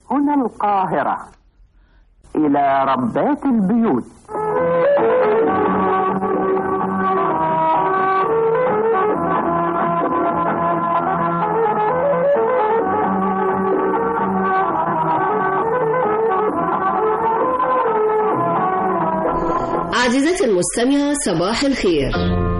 هنا القاهرة. إلى ربات البيوت. عزيزتي المستمعة، صباح الخير.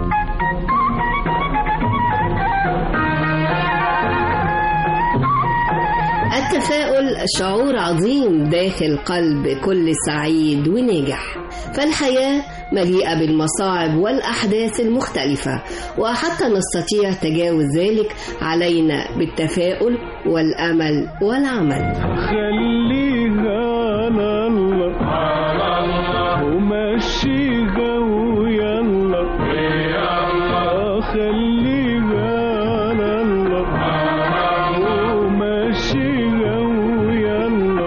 التفاؤل شعور عظيم داخل قلب كل سعيد وناجح، فالحياة مليئة بالمصاعب والأحداث المختلفة، وحتى نستطيع تجاوز ذلك علينا بالتفاؤل والأمل والعمل. خليها على الله ومشيها ويلا، خليها على الله ومشيها ويلا،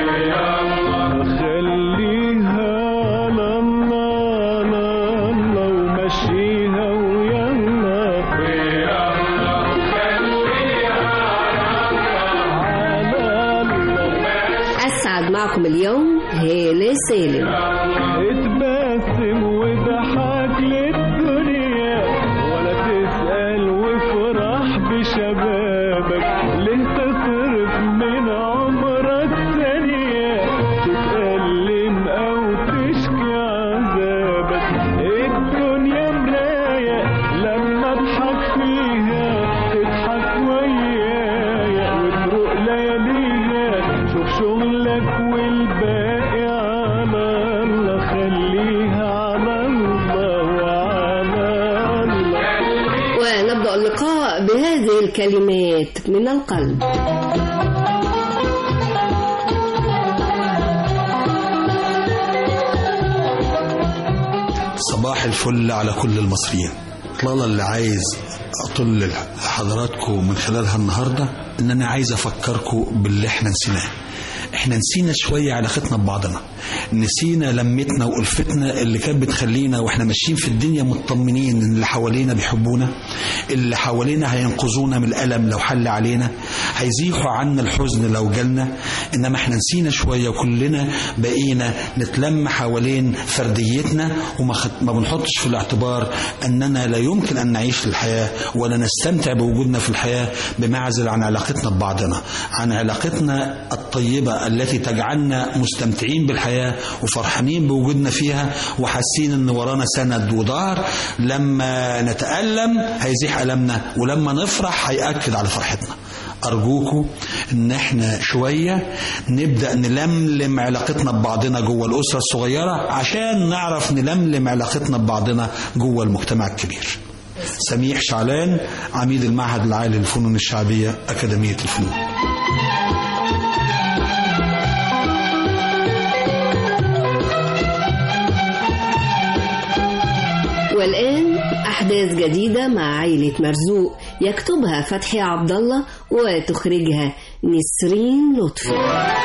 خليها على الله ومشيها ويلا، أسعد معكم اليوم هالة سالم. اتبسم وضحك للدنيا ولا تسأل وافرح بشبابك، ليه تصرف من عمرك ثانية تتألم أو تشكي عذابك. الدنيا مراية لما اضحك فيها تضحك ويايا وتروق لياليها، شوف شغلك والباقي على الله، خليها على الله وعلى الله. ونبدأ اللقاء بهذه الكلمات من القلب. صباح الفل على كل المصريين. طلال اللي عايز أطل لحضراتكم من خلالها النهاردة إن أنا عايز أفكركم باللي إحنا نسيناه. إحنا نسينا شوية علاقتنا ببعضنا، نسينا لمتنا وألفتنا اللي كانت بتخلينا وإحنا ماشيين في الدنيا مطمنين إن اللي حوالينا بيحبونا، اللي حوالينا هينقذونا من الألم لو حل علينا، هيزيحوا عنا الحزن لو جالنا. إنما إحنا نسينا شوية وكلنا بقينا نتلم حوالين فرديتنا وما بنحطش في الاعتبار أننا لا يمكن أن نعيش الحياة ولا نستمتع بوجودنا في الحياة بمعزل عن علاقتنا ببعضنا، عن علاقتنا الطيبة التي تجعلنا مستمتعين بالحياة وفرحانين بوجودنا فيها وحاسين ان ورانا سند وظهر. لما نتألم هيزيح ألمنا، ولما نفرح هيأكد على فرحتنا. أرجوكم إن إحنا شوية نبدأ نلملم علاقتنا ببعضنا جوه الأسرة الصغيرة عشان نعرف نلملم علاقتنا ببعضنا جوه المجتمع الكبير. سميح شعلان، عميد المعهد العالي للفنون الشعبية، أكاديمية الفنون. والآن أحداث جديدة مع عائلة مرزوق، يكتبها فتحي عبد الله وتخرجها نسرين لطفي.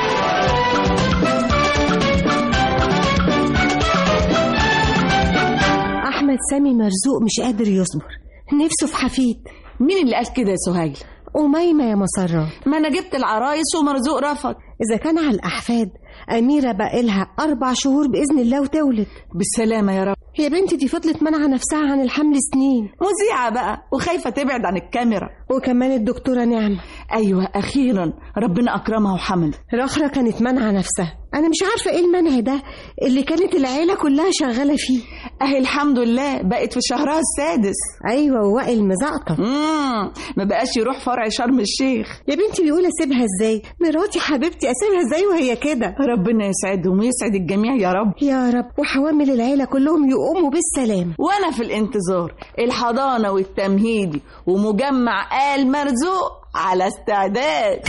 أحمد سامي مرزوق مش قادر يصبر، نفسه في حفيد. مين اللي قال كده يا سهيل؟ أميمة يا مسرات. ما أنا جبت العرايس ومرزوق رفض. إذا كان على الأحفاد، أميرة بقالها 4 شهور بإذن الله وتولد بالسلامة يا رب. يا بنتي دي فضلت منعة نفسها عن الحمل سنين، مذيعة بقى وخايفة تبعد عن الكاميرا. وكمان الدكتورة نعمة. أيوة أخيرا ربنا أكرمها وحمل. رخرة كانت منعة نفسها، أنا مش عارفة إيه المنع ده اللي كانت العيلة كلها شغالة فيه. أهي الحمد لله بقت في شهرها السادس. أيوة ووائل مزعطة. ما بقاش يروح فرع شرم الشيخ. يا بنتي بيقول أسيبها إزاي؟ مراتي حبيبتي أسيبها إزاي وهي كده؟ ربنا يسعدهم ويسعد الجميع يا رب. يا رب. وحوامل العيلة كلهم يقوموا بالسلام. وأنا في الانتظار. الحضانة والتمهيدي ومجمع آل مرزوق على استعداد.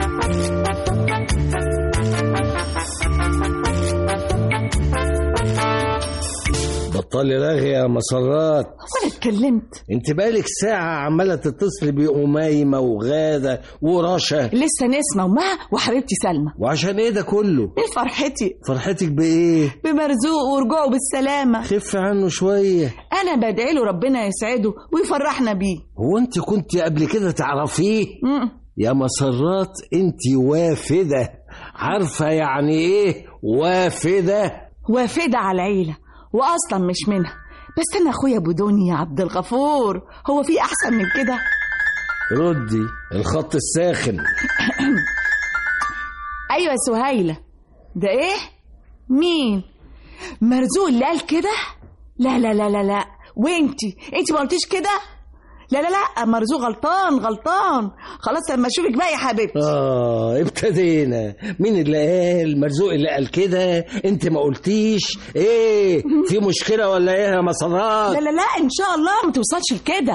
بطلي رغي يا مسرات. وانا اتكلمت؟ انت بقالك ساعة عمالة تتصلي بأميمة وغادة ورشا. لسه نسمة ومها وحبيبتي سلمى. وعشان ايه ده كله؟ ايه فرحتي؟ فرحتك بإيه؟ بمرزوق ورجوعه بالسلامة. خف عنه شوية. انا بدعي له ربنا يسعده ويفرحنا بيه. هو انت كنت قبل كده تعرفيه؟ يا مسرات انت وافدة عارفة يعني ايه وافدة؟ وافدة على العيلة وأصلا مش منها. بس أنا أخويا أبو دنيا عبد الغفور، هو في أحسن من كده؟ ردي الخط الساخن. أيوة سهيلة. ده إيه؟ مين؟ مرزوق اللي قال كده؟ لا لا لا لا لا، وانتي ما قلتيش كده؟ لا لا لا، مرزوق غلطان. خلاص لما اشوفك بقى يا حبيبتي. ابتدينا. مين اللي قال؟ مرزوق اللي قال كده؟ انت ما قلتيش. ايه في مشكلة ولا ايه يا مسرات؟ لا لا لا ان شاء الله ما توصلش لكده.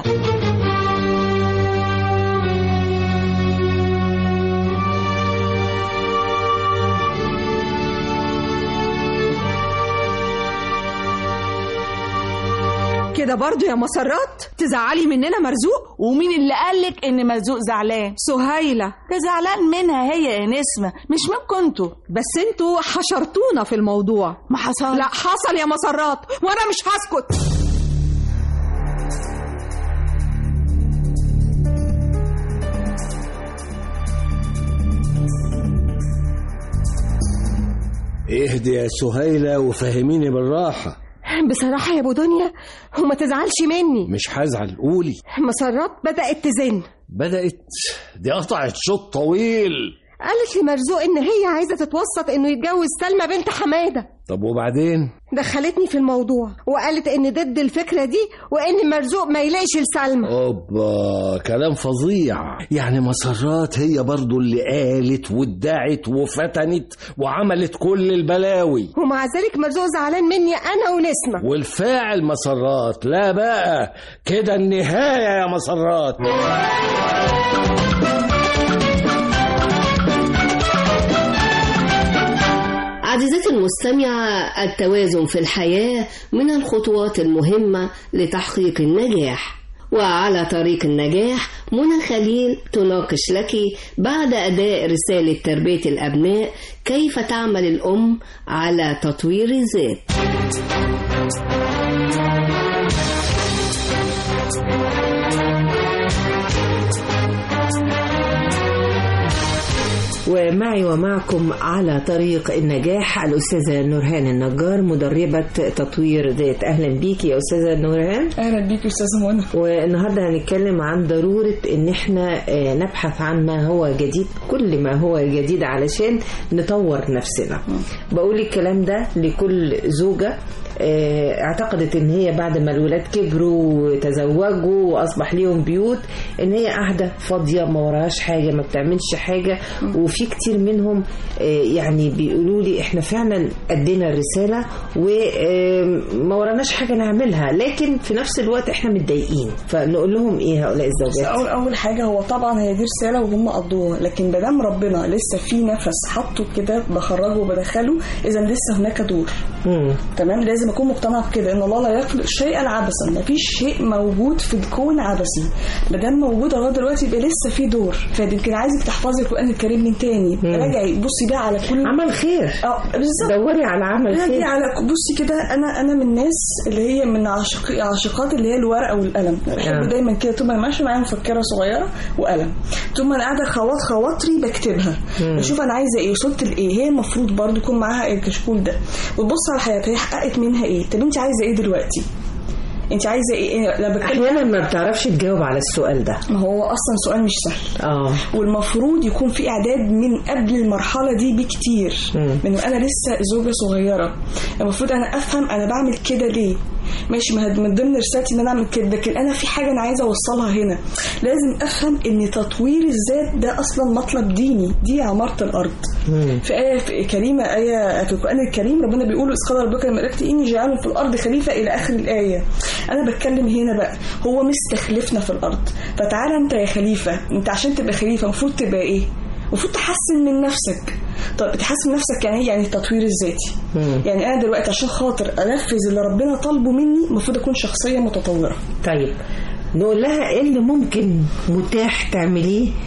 كده برضو يا مسرات تزعلي مننا مرزوق؟ ومين اللي قالك ان مرزوق زعلان؟ سهيلة. ده زعلان منها هي يا نسمة، مش منكم انتوا. بس انتوا حشرتونا في الموضوع. ما حصل. لا حصل يا مسرات وانا مش هسكت. اهدي يا سهيلة وفهميني بالراحة. بصراحة يا ابو دنيا وما تزعلش مني. مش هزعل، قولي. مسرات بدأت تزن. بدأت؟ دي قطعت شوط طويل. قالت لمرزوق ان هي عايزة تتوسط انه يتجوز سلمى بنت حمادة. طب وبعدين؟ دخلتني في الموضوع وقالت ان ضد الفكرة دي وان مرزوق ما يلاقيش لسلمى. اوبا، كلام فظيع. يعني مسرات هي برضو اللي قالت وادعت وفتنت وعملت كل البلاوي، ومع ذلك مرزوق زعلان مني انا ونسمة. والفاعل مسرات. لا بقى كده النهاية يا مسرات. عزيزتي المستمعة، التوازن في الحياة من الخطوات المهمة لتحقيق النجاح. وعلى طريق النجاح منى خليل تناقش لك بعد أداء رسالة تربية الأبناء كيف تعمل الأم على تطوير الذات. ومعي ومعكم على طريق النجاح الأستاذة نورهان النجار، مدربة تطوير ذات. أهلا بيكي يا أستاذة نورهان. أهلا بيكي أستاذة منى. والنهاردة هنتكلم عن ضرورة إن احنا نبحث عن ما هو جديد، كل ما هو جديد علشان نطور نفسنا. بقول الكلام ده لكل زوجة اعتقدت ان هي بعد ما الولاد كبروا وتزوجوا واصبح ليهم بيوت ان هي قاعده فاضيه ما وراهاش حاجه، ما بتعملش حاجه. وفي كتير منهم يعني بيقولوا لي احنا فعلا ادينا الرساله وما وراناش حاجه نعملها، لكن في نفس الوقت احنا متضايقين. فنقول لهم ايه هؤلاء الزوجات؟ اول حاجه هو طبعا هي دي رساله وهم قضوها، لكن ما دام ربنا لسه في نفس حطه كده بخرجه وبدخله، اذا لسه هناك دور. تمام، لازم اكون مقتنع بكده ان الله لا يخلق شيئا عبثا. ما فيش شيء موجود في الكون عبثي، ما دام موجود لغايه دلوقتي يبقى لسه في دور. فيمكن عايزك تحفظي القران الكريم من تاني، راجعي بصي بقى على كل عمل خير. بالظبط، دوري على عمل خير. على بصي كده. انا من الناس اللي هي من عاشقات اللي هي الورقه والقلم. بحب دايما كده طول ما انا ماشيه معايا مفكره صغيره وقلم، طول ما انا قاعده خواطري بكتبها، بشوف انا عايزه ايه، وصلت لايه. هي المفروض برضو يكون معاها الكشكول ده وتبص على حياتها هي حققت منها ايه. طب انت عايزه ايه دلوقتي؟ انت عايزه ايه؟ احيانا ما بتعرفش تجاوب على السؤال ده. ما هو اصلا سؤال مش سهل. والمفروض يكون في اعداد من قبل المرحله دي بكتير، من انا لسه زوجه صغيره. المفروض انا افهم انا بعمل كده ليه. ماشي، ما من ضمن رسالتي ان انا اعمل كده، لكن انا في حاجه انا عايزه اوصلها هنا. لازم افهم ان تطوير الذات ده اصلا مطلب ديني، دي عماره الارض. في ايه كريمه، ايه في القران الكريم ربنا بيقول اذ قال ربك للملائكه اني جاعل في الارض خليفه الى اخر الايه. انا بتكلم هنا بقى هو مستخلفنا في الارض، فتعالى انت يا خليفه. انت عشان تبقى خليفه المفروض تبقى ايه؟ المفروض تحسن من نفسك. طب بتحسن نفسك يعني ايه؟ يعني التطوير الذاتي. يعني انا دلوقتي عشان خاطر انفذ اللي ربنا طالبه مني المفروض اكون شخصيه متطوره. طيب نقول لها ايه اللي ممكن متاح تعمليه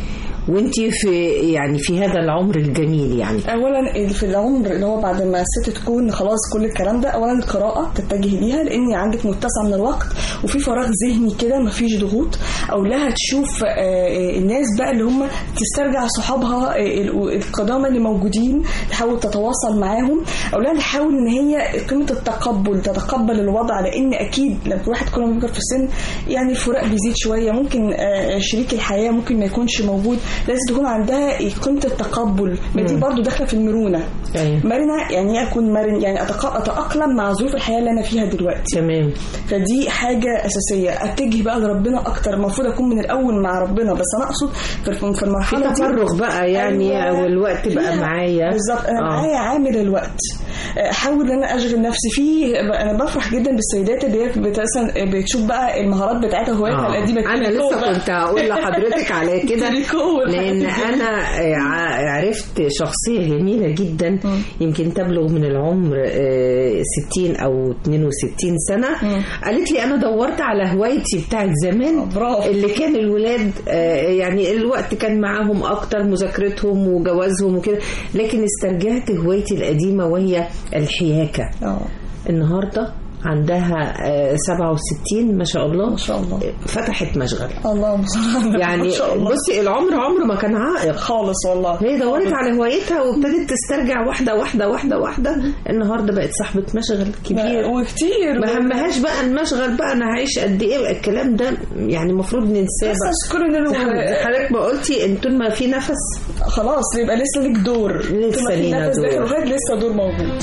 وانتي في هذا العمر الجميل يعني؟ اولا في العمر اللي هو بعد ما الست تكون خلاص كل الكلام ده، اولا القراءه تتجه ليها لان عندك متسع من الوقت وفي فراغ ذهني كده مفيش ضغوط. او لها تشوف الناس بقى اللي هم تسترجع صحابها القدامى اللي موجودين، تحاول تتواصل معاهم. او لها تحاول ان هي قيمه التقبل، تتقبل الوضع، لان اكيد لما الواحد كل ما بيكبر في السن يعني الفراق بيزيد شويه، ممكن شريك الحياه ممكن ما يكونش موجود، لازم تكون عندها قيمه التقبل. ما دي برضو داخله في المرونه. مرنه يعني اكون مرن، يعني اتاقلم مع ظروف الحياه اللي انا فيها دلوقتي. تمام. فدي حاجه اساسيه. اتجه بقى لربنا اكتر، المفروض اكون من الاول مع ربنا، بس انا اقصد في المرحله دي تفرغ بقى يعني. أيوة. والوقت بقى معايا بالظبط. انا معايا عامل الوقت، احاول ان انا اشغل نفسي فيه. انا بفرح جدا بالسيدات اللي هي مثلا بتشوف بقى المهارات بتاعتها هوايتها القديمه. انا لسه كنت هقول لحضرتك على كده لان انا عرفت شخصيه جميله جدا يمكن تبلغ من العمر 60 او 62 سنه. قالت لي انا دورت على هوايتي بتاعت زمان اللي كان الولاد يعني الوقت كان معاهم اكتر، مذاكرتهم وجوازهم وكده، لكن استرجعت هوايتي القديمه وهي الحياكه. النهارده عندها 67 ما شاء الله. ما شاء الله. فتحت مشغل. اللهم صل على يعني بصي العمر عمره ما كان عائق خالص والله. هي دورت على هوايتها وابتدت تسترجع واحده واحده واحده واحده. النهارده بقت صاحبه مشغل كبير وكتير، ما همهاش بقى المشغل بقى انا هعيش قد ايه. الكلام ده يعني المفروض ننساه بقى. حضرتك ما قلتي ان طول ما في نفس خلاص يبقى لسه ليك دور، لسه لينا دور، لسه دور موجود.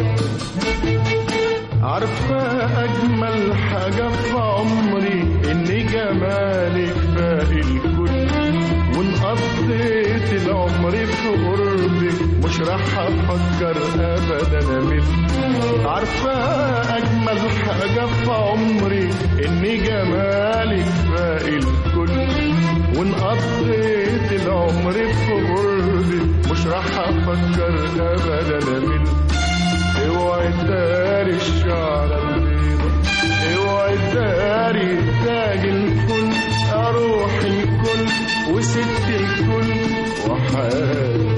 عارفة أجمل حاجة في عمري إن جمالك باقي الكل، وإن قضيت العمر في قربك مش راح أفكر أبدا أمل. عارفة أجمل حاجة في عمري إن جمالك باقي الكل، وإن قضيت العمر في قربك مش راح أفكر أبدا أمل. اوعي تداري الشعر البيضة، اوعي تداري تاج الكل، اروح الكل وست الكل وحال.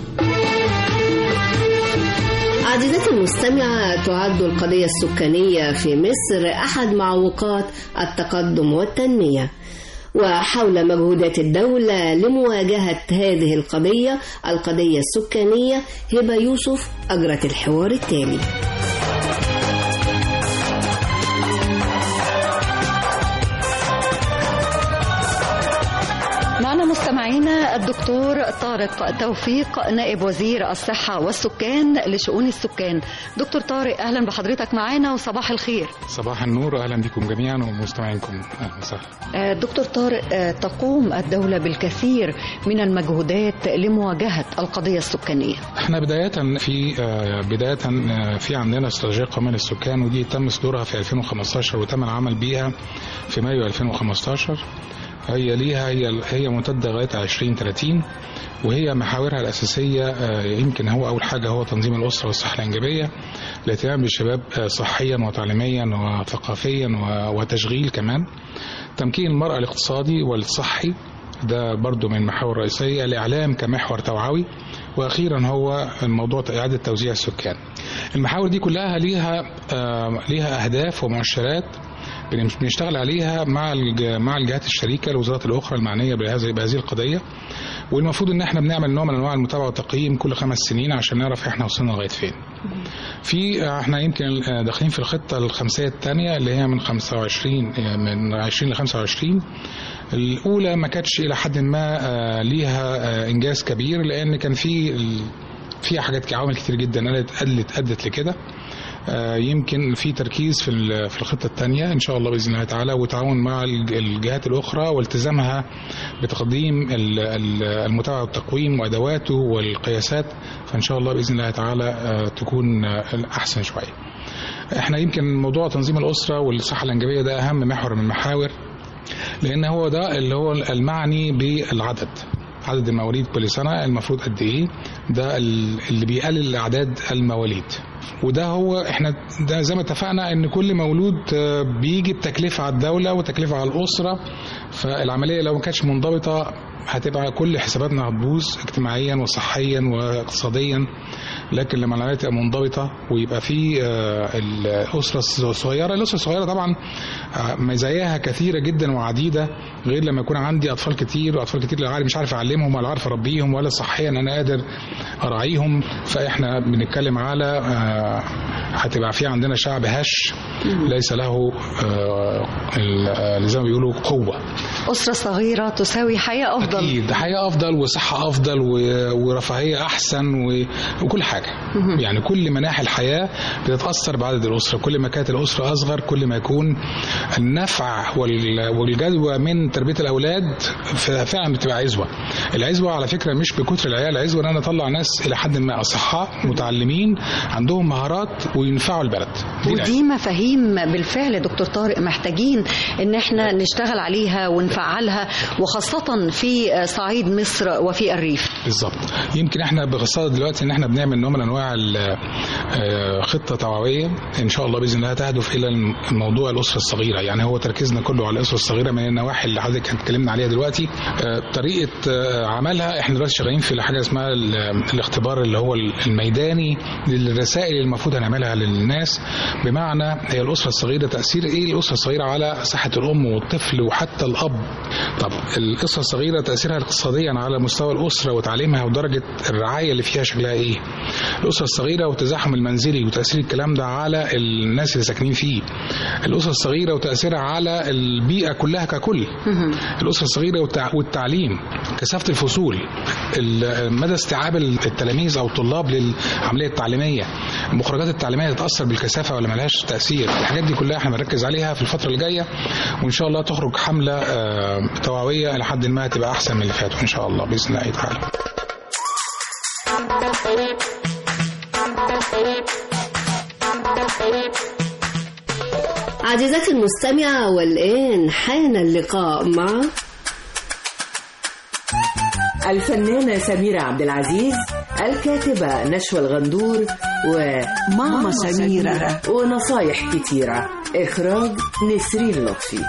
عزيزتي المستمعة، تعد القضية السكانية في مصر أحد معوقات التقدم والتنمية، وحول مجهودات الدولة لمواجهة هذه القضية السكانية هبة يوسف أجرت الحوار التالي. معنا مستمعينا الدكتور طارق توفيق نائب وزير الصحة والسكان لشؤون السكان. دكتور طارق أهلا بحضرتك معنا وصباح الخير. صباح النور وأهلا بكم جميعا ومستمعينكم. أهلا وسهلا. دكتور طارق، تقوم الدولة بالكثير من المجهودات لمواجهة القضية السكانية. احنا بداية في عندنا استراتيجية قومية للسكان، ودي تم صدورها في 2015 وتم العمل بيها في مايو 2015. هي ممتدة لغاية 2030، وهي محاورها الأساسية يمكن هو أول حاجة هو تنظيم الأسرة والصحة الإنجابية، الاهتمام بالشباب صحيا وتعليميا وثقافيا وتشغيل كمان، تمكين المرأة الاقتصادي والصحي، ده برضو من المحاور الرئيسية، الإعلام كمحور توعوي، وأخيرا هو الموضوع إعادة توزيع السكان. المحاور دي كلها ليها أهداف ومؤشرات بنشتغل عليها مع الجهات الشريكة الوزارات الأخرى المعنية بهذه القضية، والمفروض ان احنا بنعمل نوع من انواع المتابعه والتقييم كل 5 سنين عشان نعرف احنا وصلنا لغايه فين. احنا يمكن داخلين في الخطه الخمسيه الثانيه اللي هي من 20 ل 25. الاولى ما كانتش الى حد ما ليها انجاز كبير، لان كان في حاجات عوامل كتير جدا ادت لكده. يمكن في تركيز في الخطة الثانية إن شاء الله بإذن الله تعالى، وتعاون مع الجهات الأخرى والتزامها بتقديم المتابعة والتقويم وأدواته والقياسات، فإن شاء الله بإذن الله تعالى تكون أحسن شوية. إحنا يمكن موضوع تنظيم الأسرة والصحة الإنجابية ده أهم محور من المحاور، لأن هو ده اللي هو المعني بالعدد، عدد المواليد كل سنة المفروض قد إيه، ده اللي بيقلل أعداد المواليد. وده هو احنا ده زي ما اتفقنا ان كل مولود بيجي بتكلفة على الدولة وتكلفة على الأسرة، فالعملية لو ما كانتش منضبطة هتبقى كل حساباتنا هتبوظ اجتماعيا وصحيا واقتصاديا. لكن لما العمليه تبقى منضبطه ويبقى في الاسره الصغيره طبعا مزاياها كثيره جدا وعديده، غير لما يكون عندي اطفال كتير لا مش عارف اعلمهم ولا عارف اربيهم ولا صحيا انا قادر اراعيهم. فاحنا بنتكلم على هتبقى في عندنا شعب هش ليس له زي ما بيقولوا قوه. اسره صغيره تساوي حياه افضل، اكيد حياه افضل وصحه افضل ورفاهيه احسن وكل حاجه. يعني كل مناحي الحياه بتتاثر بعدد الاسره. كل ما كانت الاسره اصغر كل ما يكون النفع والجدوى من تربيه الاولاد فعلا بتبقى عزوه. العزوه على فكره مش بكتر العيال، العزوه ان انا اطلع ناس الى حد ما اصحاء متعلمين عندهم مهارات وينفعوا البلد. ودي مفاهيم بالفعل دكتور طارق محتاجين ان احنا نشتغل عليها ونفعلها، وخاصه في صعيد مصر وفي الريف. بالظبط. يمكن احنا بخاصه دلوقتي ان احنا بنعمل نوع من انواع خطه توعويه ان شاء الله باذن الله تهدف الى موضوع الاسره الصغيره. يعني هو تركيزنا كله على الاسره الصغيره من النواحي اللي حضرتك اتكلمنا عليها دلوقتي. طريقه عملها احنا دلوقتي شغالين في حاجه اسمها الاختبار اللي هو الميداني للرسائل اللي المفروض هنعملها للناس. بمعنى هي الاسره الصغيره تاثير ايه الاسره الصغيره على صحه الام والطفل وحتى الاب. طب الاسره الصغيره تاثيرها اقتصاديا على مستوى الاسره وتعليمها ودرجه الرعايه اللي فيها شكلها ايه. الاسره الصغيره والتزاحم المنزلي وتاثير الكلام ده على الناس اللي ساكنين فيه. الاسره الصغيره وتاثيرها على البيئه كلها ككل. الاسره الصغيره والتعليم، كثافه الفصول، مدى استيعاب التلاميذ او الطلاب للعمليه التعليميه، المخرجات التعليميه تتاثر بالكثافه ولا ملهاش تاثير. الحاجات دي كلها احنا بنركز عليها في الفتره اللي جايه، وان شاء الله تخرج حمله توعويه الى حد ما تبقى احسن من اللي فاتوا ان شاء الله باذن الله تعالى. عزيزتي المستمعة، والآن حان اللقاء مع الفنانة سميرة عبد العزيز، الكاتبة نشوى الغندور، وماما سميرة، ونصايح كتيرة. إخراج نسرين لطفي.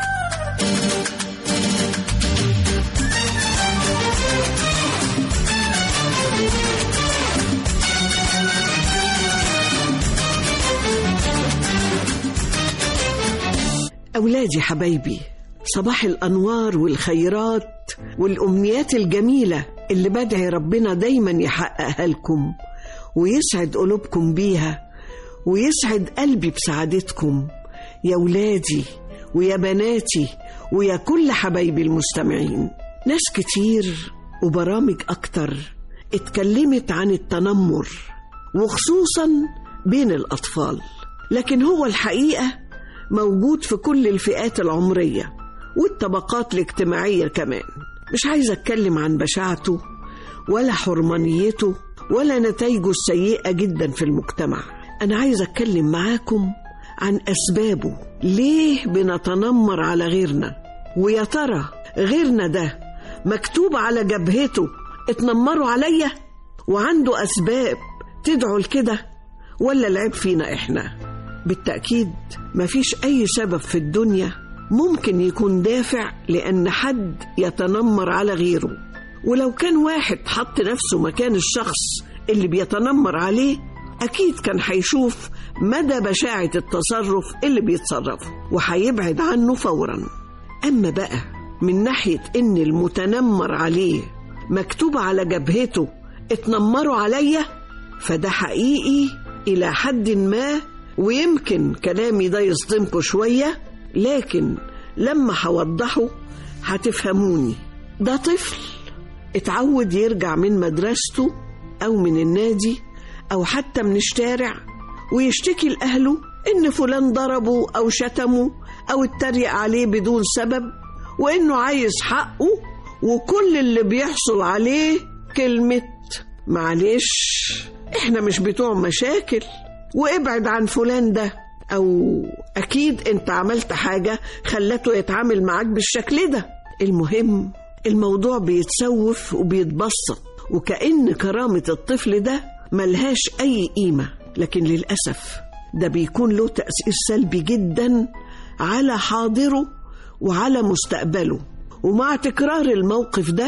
أولادي حبايبي، صباح الأنوار والخيرات والأمنيات الجميلة اللي بدعي ربنا دايما يحققها لكم ويسعد قلوبكم بيها ويسعد قلبي بسعادتكم يا ولادي ويا بناتي ويا كل حبايبي المستمعين. ناس كتير وبرامج أكتر اتكلمت عن التنمر وخصوصا بين الأطفال، لكن هو الحقيقة موجود في كل الفئات العمرية والطبقات الاجتماعية كمان. مش عايزة أتكلم عن بشاعته ولا حرمانيته ولا نتائجه السيئة جدا في المجتمع. أنا عايزة أتكلم معاكم عن أسبابه، ليه بنتنمر على غيرنا، ويا ترى غيرنا ده مكتوب على جبهته اتنمروا عليا وعنده أسباب تدعو لكده، ولا العيب فينا إحنا؟ بالتأكيد مفيش أي سبب في الدنيا ممكن يكون دافع لأن حد يتنمر على غيره. ولو كان واحد حط نفسه مكان الشخص اللي بيتنمر عليه أكيد كان هيشوف مدى بشاعة التصرف اللي بيتصرفه وهيبعد عنه فورا. أما بقى من ناحية إن المتنمر عليه مكتوب على جبهته اتنمروا عليا، فده حقيقي إلى حد ما، ويمكن كلامي ده يصدمكم شوية، لكن لما هوضحه هتفهموني. ده طفل اتعود يرجع من مدرسته أو من النادي أو حتى من الشارع ويشتكي لأهله إن فلان ضربه أو شتمه أو اتريق عليه بدون سبب، وإنه عايز حقه، وكل اللي بيحصل عليه كلمة معلش إحنا مش بتوع مشاكل وابعد عن فلان ده، أو أكيد أنت عملت حاجة خلته يتعامل معاك بالشكل ده. المهم الموضوع بيتسوف وبيتبسط وكأن كرامة الطفل ده ملهاش أي قيمة، لكن للأسف ده بيكون له تأثير سلبي جدا على حاضره وعلى مستقبله. ومع تكرار الموقف ده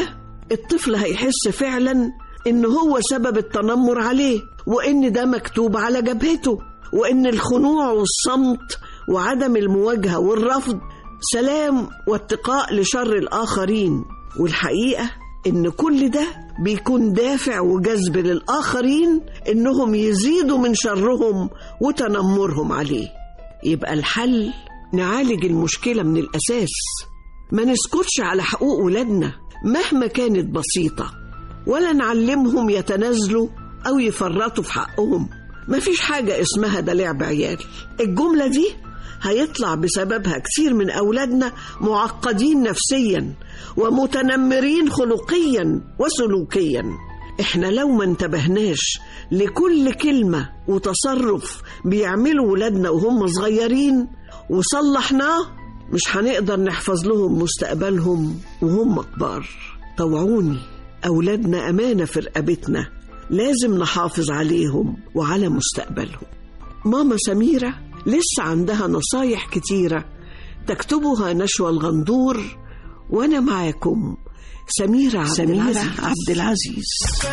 الطفل هيحس فعلا إن هو سبب التنمر عليه، وإن ده مكتوب على جبهته، وإن الخنوع والصمت وعدم المواجهة والرفض سلام واتقاء لشر الآخرين. والحقيقة إن كل ده بيكون دافع وجذب للآخرين إنهم يزيدوا من شرهم وتنمرهم عليه. يبقى الحل نعالج المشكلة من الأساس، ما نسكتش على حقوق ولادنا مهما كانت بسيطة، ولا نعلمهم يتنازلوا أو يفرطوا في حقهم. مفيش حاجة اسمها ده لعب عيال. الجملة دي هيطلع بسببها كثير من أولادنا معقدين نفسيا ومتنمرين خلقيا وسلوكيا. احنا لو ما انتبهناش لكل كلمة وتصرف بيعملوا ولادنا وهم صغيرين وصلحناه، مش هنقدر نحفظ لهم مستقبلهم وهم كبار. طوعوني، أولادنا أمانة في رقبتنا، لازم نحافظ عليهم وعلى مستقبلهم. ماما سميرة لسه عندها نصايح كتيرة تكتبها نشوى الغندور، وأنا معاكم سميرة عبد العزيز.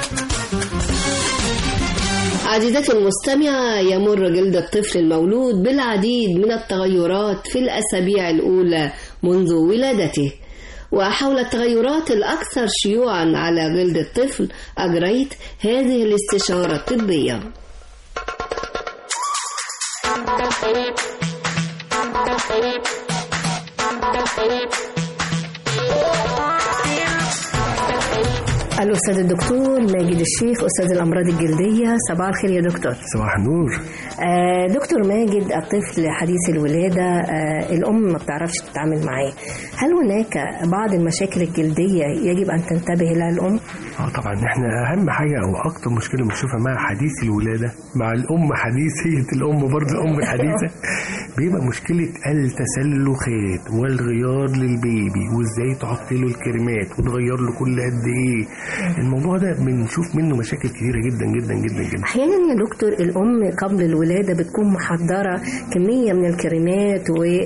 عزيزتي المستمعة، يمر جلد الطفل المولود بالعديد من التغيرات في الأسابيع الأولى منذ ولادته. وحول التغيرات الأكثر شيوعا على جلد الطفل أجريت هذه الاستشارة الطبية. الأستاذ الدكتور ماجد الشيخ، أستاذ الأمراض الجلدية. صباح الخير يا دكتور. صباح النور. دكتور ماجد، الطفل حديث الولادة الأم ما بتعرفش تتعامل معاه، هل هناك بعض المشاكل الجلدية يجب أن تنتبه لها الأم؟ طبعا احنا أهم حاجة أو أكتر مشكلة بنشوفها مع حديث الولادة مع الأم حديثية الأم برضه الأم الحديثة بيبقى مشكلة التسلخات والغيار للبيبي، وإزاي تحط له الكريمات وتغير له كل قد إيه. الموضوع ده بنشوف منه مشاكل كتيرة جدا جدا جدا جدا. أحيانا يا دكتور الأم قبل الولادة بتكون محضرة كمية من الكريمات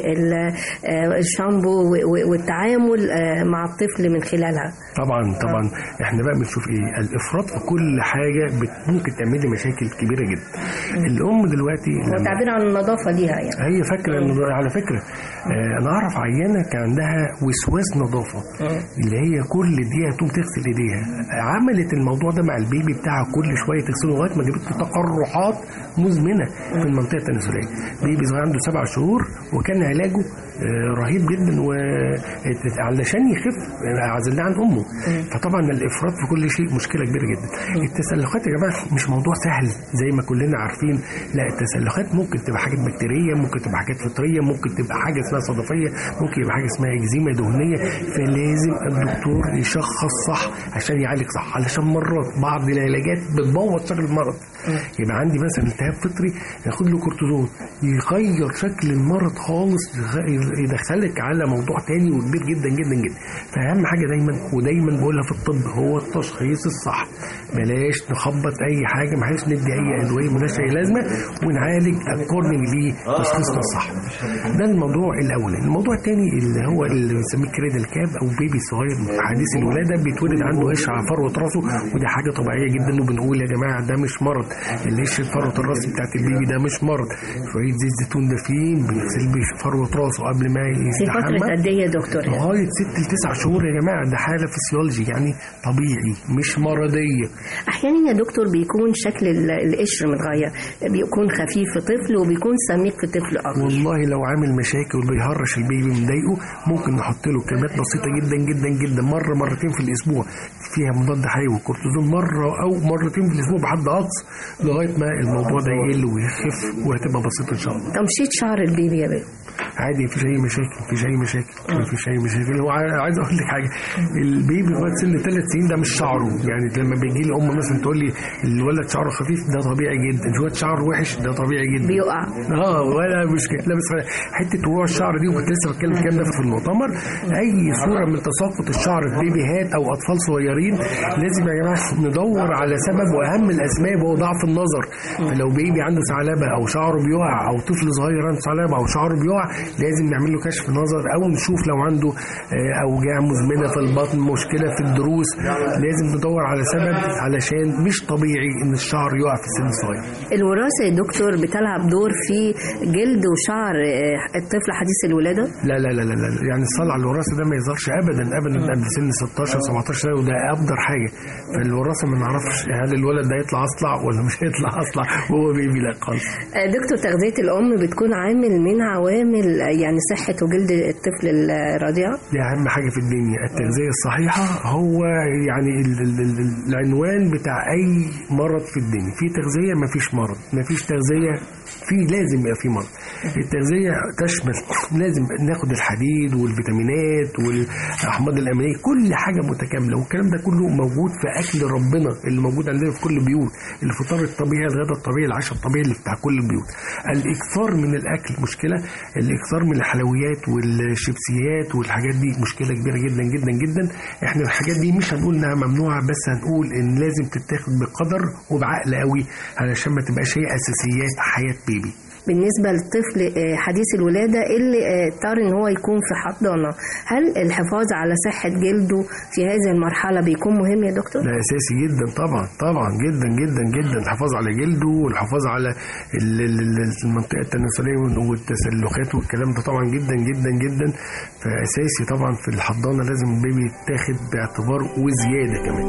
والشامبو والتعامل مع الطفل من خلالها. طبعا احنا بقى بنشوف ايه الافراط في كل حاجة ممكن تعمل لي مشاكل كبيرة جدا. الأم دلوقتي والتعبير عن النظافة ليها يعني هي فاكرة على فكرة أنا أعرف عيانة كان عندها وسواس نظافة اللي هي كل دقيقة تقوم تغسل إيديها. عملت الموضوع ده مع البيبي بتاعها كل شوية تغسله لغاية ما جابت تقرحات مزمنة في المنطقة التناسلية. بيبي صغير عنده 7 شهور وكان علاجه رهيب جدا وعلشان يخف عزلناه عن أمه. فطبعا الإفراط في كل شيء مشكلة كبيرة جدا. التسلخات يا جماعة مش موضوع سهل زي ما كلنا عارفين، لا التسلخات ممكن تبقى حاجات بكتيرية، ممكن تبقى حاجات فطرية، ممكن تبقى حاجة اسمها صدفية، ممكن يبقى حاجة اسمها إكزيما دهنية. فلازم الدكتور يشخص صح عشان يعالج صح، علشان مرات بعض العلاجات بتبوظ شكل المرض. يبقى عندي مثلا التهاب فطري ياخد له كورتيزون يغير شكل المرض خالص، يدخلك على موضوع تاني وكبير جدا جدا جدا. فأهم حاجة ودايما بقولها في الطب هو التشخيص الصح. بلاش نخبط أي حاجة، ما حدش ندي أي أدوية ملهاش أي لازمة، ونعالج أكوردنج لتشخيصنا الصح. ده الموضوع الأول. الموضوع الثاني اللي هو اللي بنسميه كريدل كاب أو بيبي صغير حديث الولادة بيتولد عنده قشر على فروة راسه، ودي حاجة طبيعية جدا، وبنقول يا جماعة ده مش مرض. اللي قشر فروة الراس بتاعت البيبي ده مش مرض. شوية زيت زيتون دافين بنغسل بيه فروة راسه قبل ما يستحمى. في فترة قد إيه يا دكتور؟ لغاية 6 ل 9 شهور يا جماعة. ده حالة فسيولوجي يعني طبيعي مش مرضية. أحيانا يا دكتور بيكون شكل القشر متغير، بيكون خفيف في طفل وبيكون سميك في طفل آخر. والله لو عامل مشاكل وبيهرش البيبي مضايقه ممكن نحط له كميات بسيطة جدا جدا جدا، مرتين في الأسبوع فيها مضاد حيوي كورتيزون، مرة أو مرتين في الأسبوع بحد أقصى لغاية ما الموضوع ده يقل ويخف وهتبقى بسيطة إن شاء الله. تمشيط شعر البيبي يا بيه عادي، مفيش أي مشاكل. هو عايز أقول لك حاجة، البيبي لغاية سن 3 سنين ده مش شعره. يعني لما بيجي لي أم مثلا تقول لي الولد شعره خفيف ده طبيعي جدا، شوية شعره وحش ده طبيعي جدا بيقع ولا مشكلة. لا بس حتة وقوع الشعر دي، وكنت لسه بتكلم الكلام ده في المؤتمر، أي صورة من تساقط الشعر في بيبيهات أو أطفال صغيرين لازم يا جماعة ندور على سبب، وأهم الأسباب هو ضعف النظر. فلو بيبي عنده ثعلبة أو شعره بيقع أو طفل صغير عنده ثعلبة أو شعره بيقع لازم نعمل له كشف نظر او نشوف لو عنده اوجاع مزمنه في البطن، مشكله في الضروس، لازم ندور على سبب علشان مش طبيعي ان الشعر يقع في سن صغير. الوراثه يا دكتور بتلعب دور في جلد وشعر الطفل حديث الولاده؟ لا لا لا لا, لا. يعني الصلع على الوراثه ده ما يظهرش ابدا ابدا قبل سن 16 17 سنه، وده افضل حاجه. فالوراثه ما نعرفش هل الولد ده يطلع اصلع ولا مش هيطلع اصلع وهو بيبي. لا خالص. دكتور تغذيه الام بتكون عامل من عوامل يعني صحه وجلد الطفل الرضيع؟ دي اهم حاجه في الدنيا. التغذيه الصحيحه هو يعني العنوان بتاع اي مرض في الدنيا. في تغذيه ما فيش مرض، ما فيش تغذيه في لازم يبقى في مرض. التغذيه تشمل لازم ناخد الحديد والفيتامينات والاحماض الامينيه، كل حاجه متكامله، والكلام ده كله موجود في اكل ربنا اللي موجود عندنا في كل البيوت. الفطار الطبيعي، الغداء الطبيعي، العشاء الطبيعي اللي بتاع كل البيوت. الاكثار من الاكل مشكله، الاكثار من الحلويات والشيبسيات والحاجات دي مشكله كبيره جدا جدا جدا. احنا الحاجات دي مش هنقول انها ممنوعه، بس هنقول ان لازم تتاخد بقدر وبعقل قوي علشان ما تبقاش هي اساسيات حياه بيبي. بالنسبة للطفل حديث الولادة اللي اضطر ان هو يكون في حضانة، هل الحفاظ على صحة جلده في هذه المرحلة بيكون مهم يا دكتور؟ ده اساسي جدا طبعا طبعا جدا جدا جدا. الحفاظ على جلده والحفاظ على المنطقة التناسلية والتسلخات والكلام ده طبعا جدا جدا جدا. فاساسي طبعا في الحضانة لازم البيبي يتاخد باعتبار وزيادة كمان.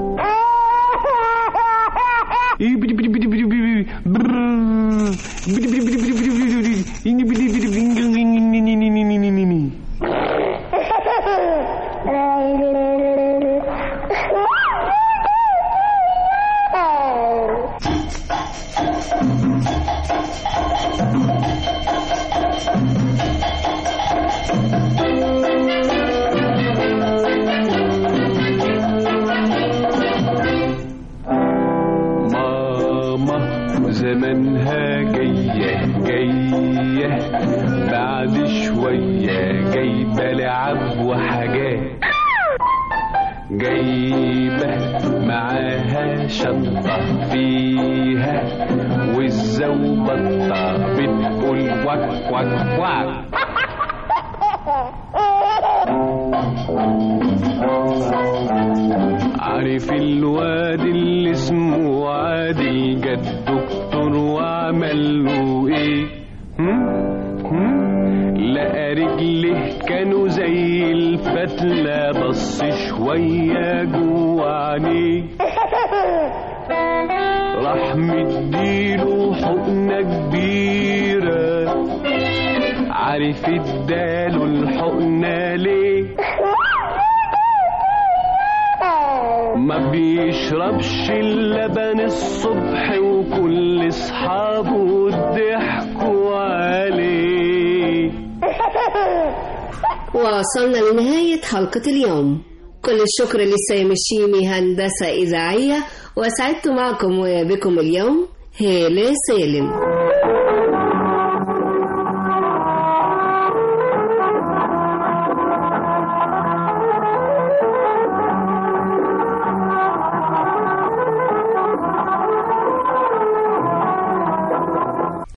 زمنها جاية جاية بعد شوية، جايبة لعب وحاجات، جايبة معاها شنطة فيها والزوبطة بتقول وك وك وك. عارف الواد اللي اسمه عادل جد دكتور وعمل له ايه؟ لقى رجله كانوا زي الفتلة، بص شوية جوا عينيه، راح مديله حقنة كبيرة. عارف اداله الحقنة ليه؟ ما بيشربش اللبن الصبح وكل اصحابه ضحكوا عليه. وصلنا لنهاية حلقة اليوم. كل الشكر لسامي الشيمي هندسة إذاعية، وسعدت معكم وبكم اليوم هالة سالم.